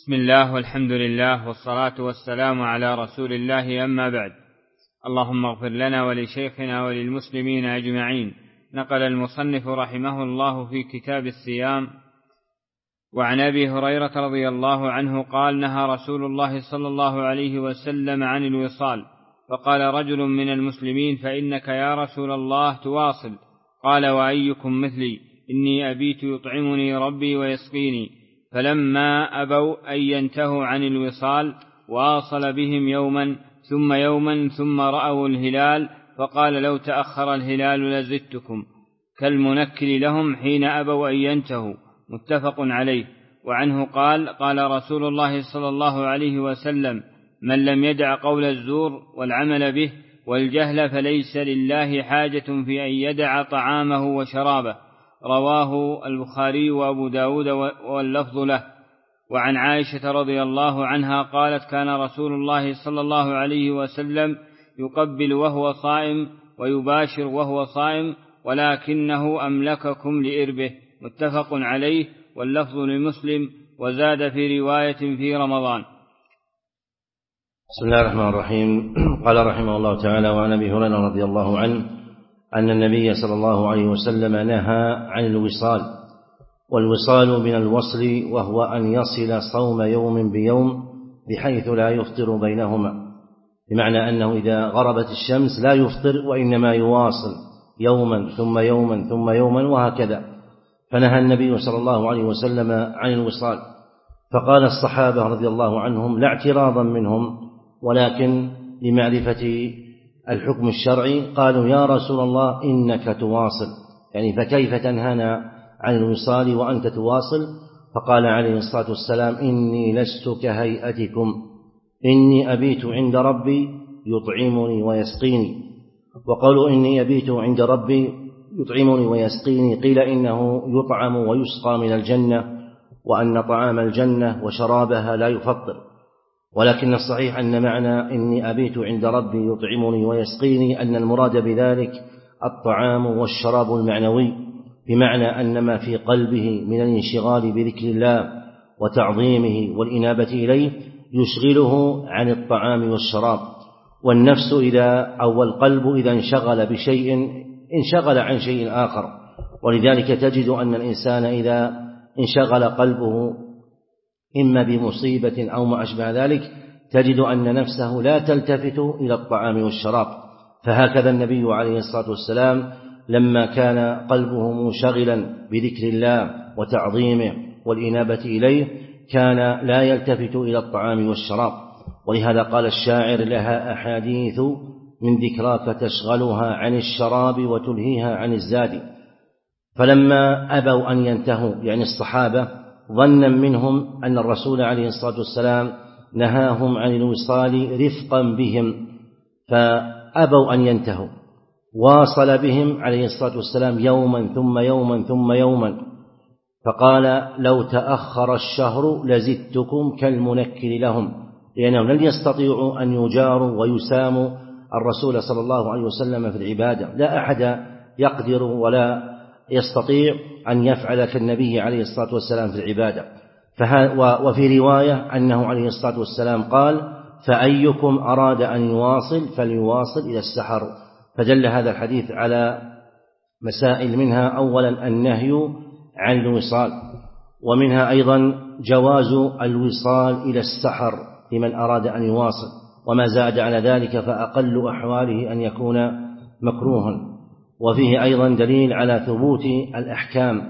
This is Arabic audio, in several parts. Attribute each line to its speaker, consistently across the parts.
Speaker 1: بسم الله والحمد لله والصلاة والسلام على رسول الله، أما بعد. اللهم اغفر لنا ولشيخنا وللمسلمين أجمعين. نقل المصنف رحمه الله في كتاب الصيام وعن أبي هريرة رضي الله عنه قال: نهى رسول الله صلى الله عليه وسلم عن الوصال، فقال رجل من المسلمين: فإنك يا رسول الله تواصل. قال: وأيكم مثلي؟ إني أبيت يطعمني ربي ويسقيني. فلما أبوا أن ينتهوا عن الوصال واصل بهم يوما ثم رأوا الهلال، فقال: لو تأخر الهلال لزدتكم، كالمنكل لهم حين أبوا أن ينتهوا. متفق عليه. وعنه قال: قال رسول الله صلى الله عليه وسلم: من لم يدع قول الزور والعمل به والجهل فليس لله حاجة في أن يدع طعامه وشرابه. رواه البخاري وأبو داود واللفظ له. وعن عائشة رضي الله عنها قالت: كان رسول الله صلى الله عليه وسلم يقبل وهو صائم ويباشر وهو صائم، ولكنه أملككم لإربه. متفق عليه، واللفظ لمسلم، وزاد في رواية في رمضان.
Speaker 2: بسم الله الرحمن الرحيم. قال رحمه الله تعالى: وعن أبي هريرة رضي الله عنه أن النبي صلى الله عليه وسلم نهى عن الوصال. والوصال من الوصل، وهو أن يصل صوم يوم بيوم بحيث لا يفطر بينهما، بمعنى أنه إذا غربت الشمس لا يفطر، وإنما يواصل يوما ثم يوما ثم يوما وهكذا. فنهى النبي صلى الله عليه وسلم عن الوصال. فقال الصحابة رضي الله عنهم لا اعتراضا منهم، ولكن لمعرفة الحكم الشرعي قالوا: يا رسول الله إنك تواصل، يعني فكيف تنهانا عن الوصال وأنت تواصل؟ فقال عليه الصلاة والسلام: إني لست كهيئتكم، إني أبيت عند ربي يطعمني ويسقيني. وقالوا إني أبيت عند ربي يطعمني ويسقيني قيل إنه يطعم ويسقى من الجنة، وأن طعام الجنة وشرابها لا يفطر. ولكن الصحيح أن معنى إني أبيت عند ربي يطعمني ويسقيني أن المراد بذلك الطعام والشراب المعنوي، بمعنى أن ما في قلبه من الانشغال بذكر الله وتعظيمه والإنابة إليه يشغله عن الطعام والشراب. والنفس القلب إذا انشغل بشيء انشغل عن شيء آخر. ولذلك تجد أن الإنسان إذا انشغل قلبه إما بمصيبة أو ما أشبه ذلك تجد أن نفسه لا تلتفت إلى الطعام والشراب. فهكذا النبي عليه الصلاة والسلام لما كان قلبه منشغلا بذكر الله وتعظيمه والإنابة إليه كان لا يلتفت إلى الطعام والشراب. ولهذا قال الشاعر: لها أحاديث من ذكراك تشغلها عن الشراب وتلهيها عن الزاد. فلما أبوا أن ينتهوا، يعني الصحابة، ظنا منهم أن الرسول عليه الصلاة والسلام نهاهم عن الوصال رفقا بهم، فأبوا أن ينتهوا. واصل بهم عليه الصلاة والسلام يوما ثم يوما ثم يوما، فقال: لو تأخر الشهر لزدتكم كالمنكل لهم، لأنهم لن يستطيعوا أن يجاروا ويساموا الرسول صلى الله عليه وسلم في العبادة. لا أحد يقدر ولا يستطيع أن يفعل كالنبي عليه الصلاة والسلام في العبادة. وفي رواية أنه عليه الصلاة والسلام قال: فأيكم أراد أن يواصل فليواصل إلى السحر. فدل هذا الحديث على مسائل، منها أولا النهي عن الوصال، ومنها أيضا جواز الوصال إلى السحر لمن أراد أن يواصل، وما زاد على ذلك فأقل أحواله أن يكون مكروها. وفيه أيضا دليل على ثبوت الأحكام،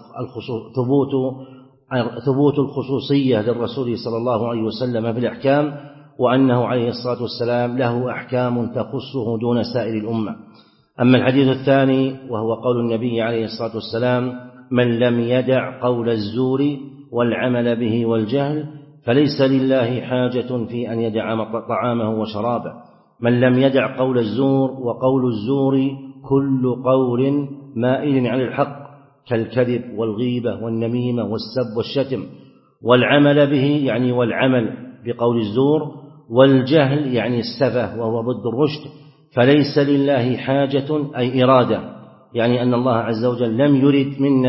Speaker 2: ثبوت الخصوصية للرسول صلى الله عليه وسلم في الأحكام، وأنه عليه الصلاة والسلام له أحكام تخصه دون سائر الأمة. أما الحديث الثاني وهو قول النبي عليه الصلاة والسلام: من لم يدع قول الزور والعمل به والجهل فليس لله حاجة في أن يدع طعامه وشرابه. من لم يدع قول الزور، وقول الزور كل قول مائل عن الحق كالكذب والغيبة والنميمة والسب والشتم، والعمل به يعني والعمل بقول الزور، والجهل يعني السفه وهو ضد الرشد، فليس لله حاجة أي إرادة، يعني أن الله عز وجل لم يرد منا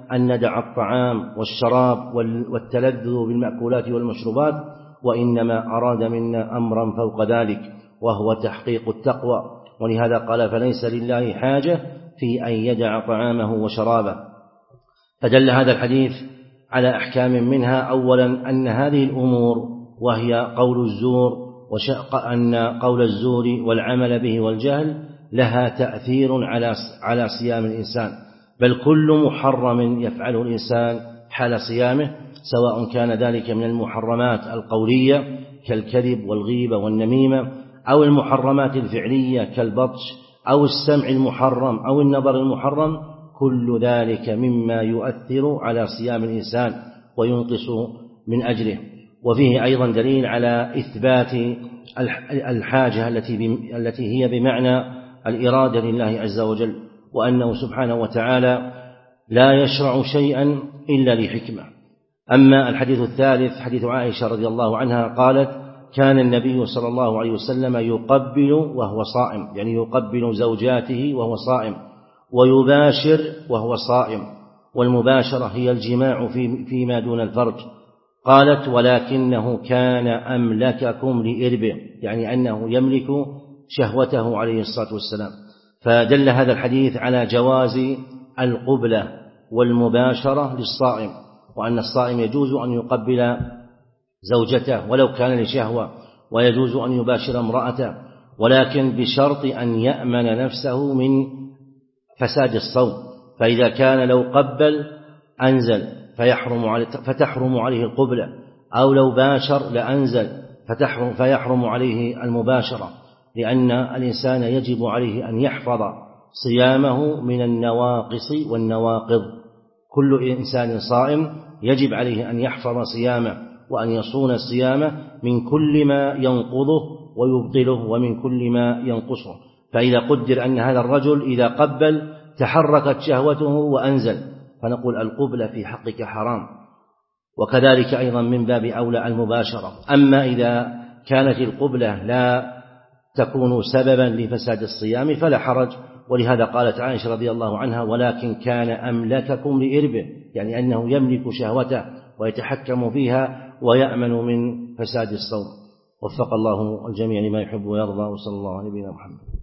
Speaker 2: أن ندع الطعام والشراب والتلذذ بالمأكولات والمشروبات، وإنما أراد منا أمرا فوق ذلك وهو تحقيق التقوى. ولهذا قال: فليس لله حاجة في أن يدع طعامه وشرابه. فدل هذا الحديث على أحكام منها: أولا أن هذه الأمور وهي قول الزور، أن قول الزور والعمل به والجهل لها تأثير على صيام الإنسان، بل كل محرم يفعله الإنسان حال صيامه، سواء كان ذلك من المحرمات القولية كالكذب والغيبة والنميمة، أو المحرمات الفعلية كالبطش أو السمع المحرم أو النظر المحرم، كل ذلك مما يؤثر على صيام الإنسان وينقص من أجره. وفيه أيضا دليل على إثبات الحاجة التي هي بمعنى الإرادة لله عز وجل، وأنه سبحانه وتعالى لا يشرع شيئا إلا لحكمة. أما الحديث الثالث حديث عائشة رضي الله عنها قالت: كان النبي صلى الله عليه وسلم يقبل وهو صائم، يعني يقبل زوجاته وهو صائم، ويباشر وهو صائم، والمباشرة هي الجماع فيما دون الفرج. قالت: ولكنه كان أملككم لإربه، يعني أنه يملك شهوته عليه الصلاة والسلام. فدل هذا الحديث على جواز القبلة والمباشرة للصائم، وأن الصائم يجوز أن يقبل زوجته ولو كان لشهوة، ويجوز أن يباشر امرأته، ولكن بشرط أن يأمن نفسه من فساد الصوم. فإذا كان لو قبل أنزل فتحرم عليه القبلة، أو لو باشر لأنزل فيحرم عليه المباشرة، لأن الإنسان يجب عليه أن يحفظ صيامه من النواقص والنواقض. كل إنسان صائم يجب عليه أن يحفظ صيامه وأن يصون الصيام من كل ما ينقضه ويبطله ومن كل ما ينقصه. فإذا قدر أن هذا الرجل إذا قبل تحركت شهوته وأنزل، فنقول القبلة في حقك حرام، وكذلك أيضا من باب أولى المباشرة. أما إذا كانت القبلة لا تكون سببا لفساد الصيام فلا حرج. ولهذا قالت عائشة رضي الله عنها: ولكن كان أملككم لإربه، يعني أنه يملك شهوته ويتحكم فيها ويأمن من فساد الصوم. وفق الله الجميع لما يحب ويرضى، وصلى الله على نبينا محمد.